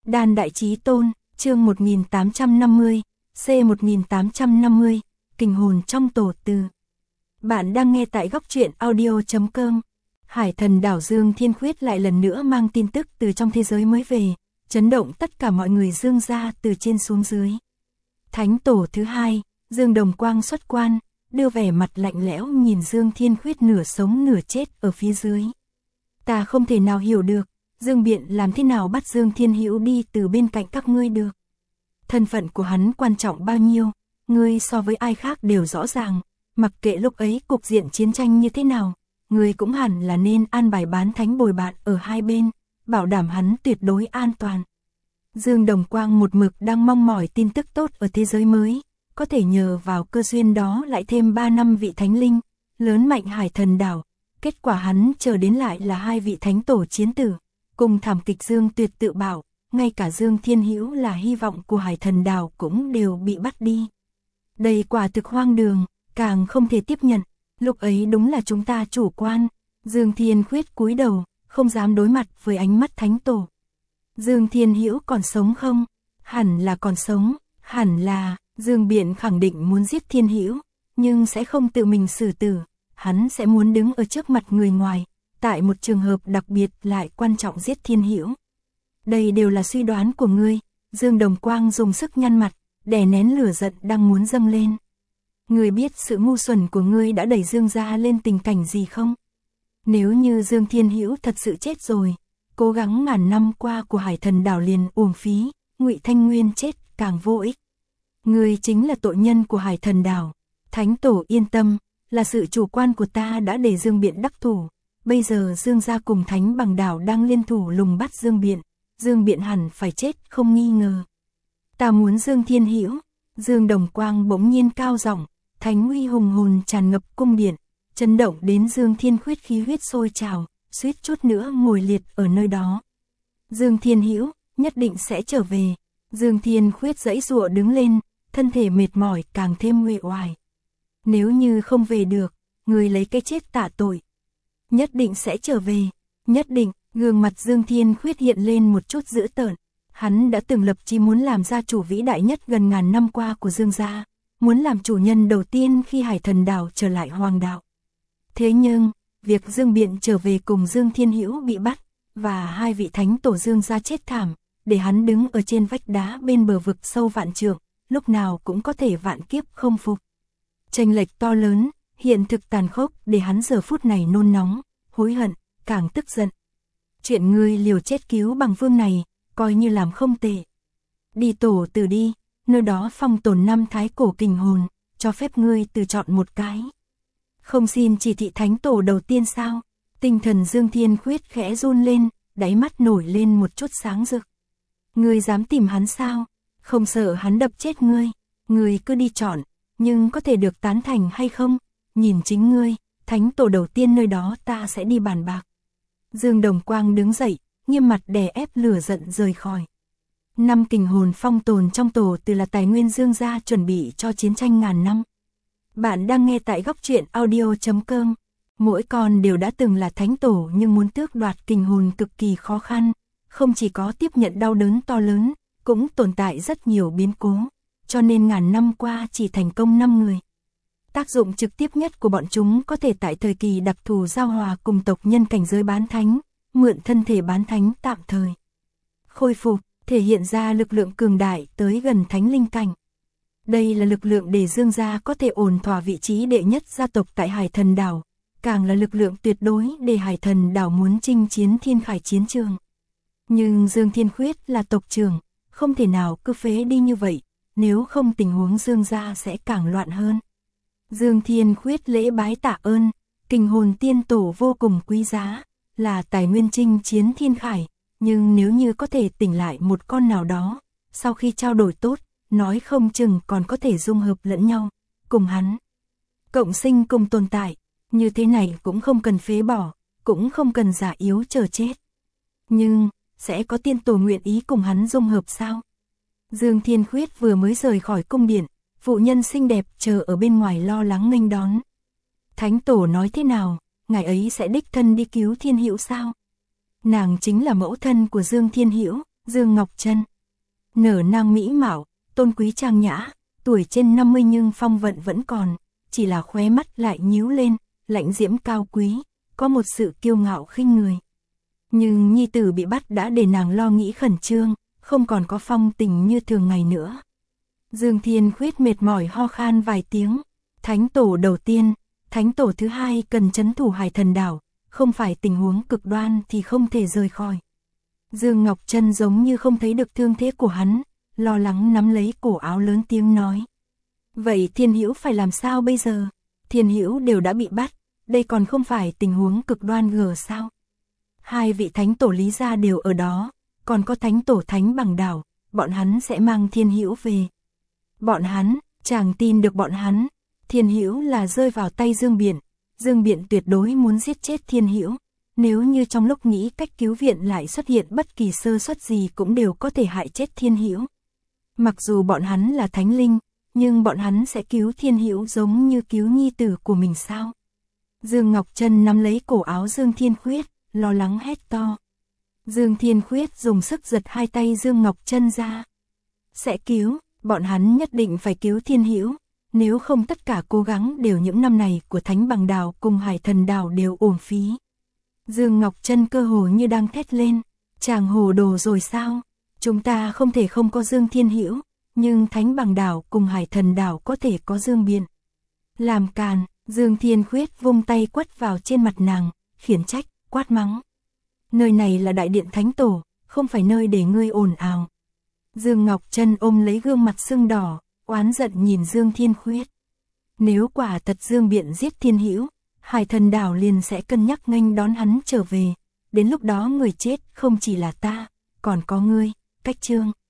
Đan Đại Chí Tôn, chương 1850, C1850, Kình hồn trong tổ từ. Bạn đang nghe tại góc truyện audio.com. Hải thần đảo Dương Thiên Khuyết lại lần nữa mang tin tức từ trong thế giới mới về, chấn động tất cả mọi người Dương gia từ trên xuống dưới. Thánh tổ thứ hai, Dương Đồng Quang xuất quan, đưa vẻ mặt lạnh lẽo nhìn Dương Thiên Khuyết nửa sống nửa chết ở phía dưới. Ta không thể nào hiểu được, Dương Biện làm thế nào bắt Dương Thiên Hữu đi từ bên cạnh các ngươi được. Thân phận của hắn quan trọng bao nhiêu, ngươi so với ai khác đều rõ ràng, mặc kệ lúc ấy cục diện chiến tranh như thế nào, ngươi cũng hẳn là nên an bài bán thánh bồi bạn ở hai bên, bảo đảm hắn tuyệt đối an toàn. Dương Đồng Quang một mực đang mong mỏi tin tức tốt ở thế giới mới, có thể nhờ vào cơ duyên đó lại thêm 3 năm vị thánh linh, lớn mạnh Hải thần đảo. Kết quả hắn chờ đến lại là hai vị thánh tổ chiến tử, cùng thảm kịch Dương Tuyệt tự bảo, ngay cả Dương Thiên Hữu là hy vọng của Hải thần đảo cũng đều bị bắt đi. Đây quả thực hoang đường, càng không thể tiếp nhận, lúc ấy đúng là chúng ta chủ quan. Dương Thiên Khuyết cúi đầu, không dám đối mặt với ánh mắt thánh tổ. Dương Thiên Hữu còn sống không? Hẳn là còn sống, hẳn là. Dương Biện khẳng định muốn giết Thiên Hữu, nhưng sẽ không tự mình xử tử, hắn sẽ muốn đứng ở trước mặt người ngoài, tại một trường hợp đặc biệt lại quan trọng giết Thiên Hữu. Đây đều là suy đoán của ngươi. Dương Đồng Quang dùng sức nhăn mặt, đè nén lửa giận đang muốn dâng lên. Ngươi biết sự ngu xuẩn của ngươi đã đẩy Dương gia lên tình cảnh gì không? Nếu như Dương Thiên Hữu thật sự chết rồi, cố gắng ngàn năm qua của Hải thần đảo liền uổng phí, Ngụy Thanh Nguyên chết càng vô ích. Ngươi chính là tội nhân của Hải thần đảo. Thánh tổ yên tâm, là sự chủ quan của ta đã để Dương Biện đắc thủ. Bây giờ Dương gia cùng Thánh Bằng đảo đang liên thủ lùng bắt Dương Biện. Dương Biện hẳn phải chết không nghi ngờ. Ta muốn Dương Thiên Hữu. Dương Đồng Quang bỗng nhiên cao giọng, thánh uy hùng hồn tràn ngập cung điện, chấn động đến Dương Thiên Khuyết khí huyết sôi trào, suýt chút nữa ngồi liệt ở nơi đó. Dương Thiên Hữu nhất định sẽ trở về. Dương Thiên Khuyết giãy giụa đứng lên, thân thể mệt mỏi càng thêm uể oải. Nếu như không về được, người lấy cái chết tạ tội. Nhất định sẽ trở về, nhất định. Gương mặt Dương Thiên Khuyết hiện lên một chút dữ tợn. Hắn đã từng lập chí muốn làm gia chủ vĩ đại nhất gần ngàn năm qua của Dương gia, muốn làm chủ nhân đầu tiên khi Hải thần đảo trở lại hoàng đạo. Thế nhưng, việc Dương Biện trở về cùng Dương Thiên Hữu bị bắt, và hai vị thánh tổ Dương gia chết thảm, để hắn đứng ở trên vách đá bên bờ vực sâu vạn trượng, lúc nào cũng có thể vạn kiếp không phục. Chênh lệch to lớn, hiện thực tàn khốc để hắn giờ phút này nôn nóng, hối hận, càng tức giận. Chuyện ngươi liều chết cứu bằng vương này, coi như làm không tệ. Đi tổ từ đi, nơi đó phong tồn 5 thái cổ kình hồn, cho phép ngươi tự chọn một cái. Không xin chỉ thị thánh tổ đầu tiên sao? Tinh thần Dương Thiên Khuyết khẽ run lên, đáy mắt nổi lên một chút sáng rực. Ngươi dám tìm hắn sao? Không sợ hắn đập chết ngươi, ngươi cứ đi chọn, nhưng có thể được tán thành hay không? Nhìn chính ngươi, thánh tổ đầu tiên nơi đó ta sẽ đi bàn bạc. Dương Đồng Quang đứng dậy, nghiêm mặt đè ép lửa giận rời khỏi. 5 kình hồn phong tồn trong tổ từ là tài nguyên Dương gia chuẩn bị cho chiến tranh ngàn năm. Bạn đang nghe tại góc truyện audio.com. Mỗi con đều đã từng là thánh tổ nhưng muốn tước đoạt kình hồn cực kỳ khó khăn, không chỉ có tiếp nhận đau đớn to lớn, cũng tồn tại rất nhiều biến cố, cho nên ngàn năm qua chỉ thành công 5 người. Tác dụng trực tiếp nhất của bọn chúng có thể tại thời kỳ đặc thù giao hòa cùng tộc nhân cảnh giới bán thánh, mượn thân thể bán thánh tạm thời khôi phục, thể hiện ra lực lượng cường đại tới gần thánh linh cảnh. Đây là lực lượng để Dương gia có thể ổn thỏa vị trí đệ nhất gia tộc tại Hải thần đảo, càng là lực lượng tuyệt đối để Hải thần đảo muốn chinh chiến thiên khải chiến trường. Nhưng Dương Thiên Khuyết là tộc trưởng, không thể nào cứ phế đi như vậy, nếu không tình huống Dương gia sẽ càng loạn hơn. Dương Thiên Khuyết lễ bái tạ ơn, kình hồn tiên tổ vô cùng quý giá, là tài nguyên chinh chiến thiên khải, nhưng nếu như có thể tỉnh lại một con nào đó, sau khi trao đổi tốt, nói không chừng còn có thể dung hợp lẫn nhau, cùng hắn cộng sinh cùng tồn tại, như thế này cũng không cần phế bỏ, cũng không cần giả yếu chờ chết. Nhưng, sẽ có tiên tổ nguyện ý cùng hắn dung hợp sao? Dương Thiên Khuyết vừa mới rời khỏi cung điện, phụ nhân xinh đẹp chờ ở bên ngoài lo lắng nghênh đón. Thánh tổ nói thế nào, ngài ấy sẽ đích thân đi cứu Thiên Hữu sao? Nàng chính là mẫu thân của Dương Thiên Hữu, Dương Ngọc Trân. Nở nang mỹ mạo, tôn quý trang nhã, tuổi trên 50 nhưng phong vận vẫn còn, chỉ là khóe mắt lại nhíu lên, lạnh diễm cao quý, có một sự kiêu ngạo khinh người. Nhưng nhi tử bị bắt đã để nàng lo nghĩ khẩn trương, không còn có phong tình như thường ngày nữa. Dương Thiên Khuyết mệt mỏi ho khan vài tiếng. Thánh tổ đầu tiên, thánh tổ thứ hai cần trấn thủ Hải Thần đảo, không phải tình huống cực đoan thì không thể rời khỏi. Dương Ngọc Trân giống như không thấy được thương thế của hắn, lo lắng nắm lấy cổ áo lớn tiếng nói. Vậy Thiên Hữu phải làm sao bây giờ? Thiên Hữu đều đã bị bắt, đây còn không phải tình huống cực đoan gờ sao? Hai vị thánh tổ Lý gia đều ở đó, còn có thánh tổ Thánh Bằng đảo, bọn hắn sẽ mang Thiên Hữu về. Bọn hắn, chàng tin được bọn hắn, Thiên Hữu là rơi vào tay Dương Biện tuyệt đối muốn giết chết Thiên Hữu. Nếu như trong lúc nghĩ cách cứu viện lại xuất hiện bất kỳ sơ suất gì cũng đều có thể hại chết Thiên Hữu. Mặc dù bọn hắn là thánh linh, nhưng bọn hắn sẽ cứu Thiên Hữu giống như cứu nhi tử của mình sao? Dương Ngọc Trân nắm lấy cổ áo Dương Thiên Khuyết, lo lắng hét to. Dương Thiên Khuyết dùng sức giật hai tay Dương Ngọc Trân ra. Sẽ cứu, bọn hắn nhất định phải cứu Thiên Hữu, nếu không tất cả cố gắng đều những năm này của Thánh Bằng đảo cùng Hải Thần đảo đều uổng phí. Dương Ngọc Trân cơ hồ như đang thét lên, chàng hồ đồ rồi sao? Chúng ta không thể không có Dương Thiên Hữu, nhưng Thánh Bằng đảo cùng Hải Thần đảo có thể có Dương Biện. Làm càn, Dương Thiên Khuyết vung tay quất vào trên mặt nàng, khiển trách, quát mắng. Nơi này là đại điện thánh tổ, không phải nơi để ngươi ồn ào. Dương Ngọc Trân ôm lấy gương mặt sưng đỏ, oán giận nhìn Dương Thiên Khuyết. Nếu quả thật Dương Biện giết Thiên Hữu, Hải Thần đảo liền sẽ cân nhắc nghênh đón hắn trở về, đến lúc đó người chết không chỉ là ta, còn có ngươi, Cách Trương.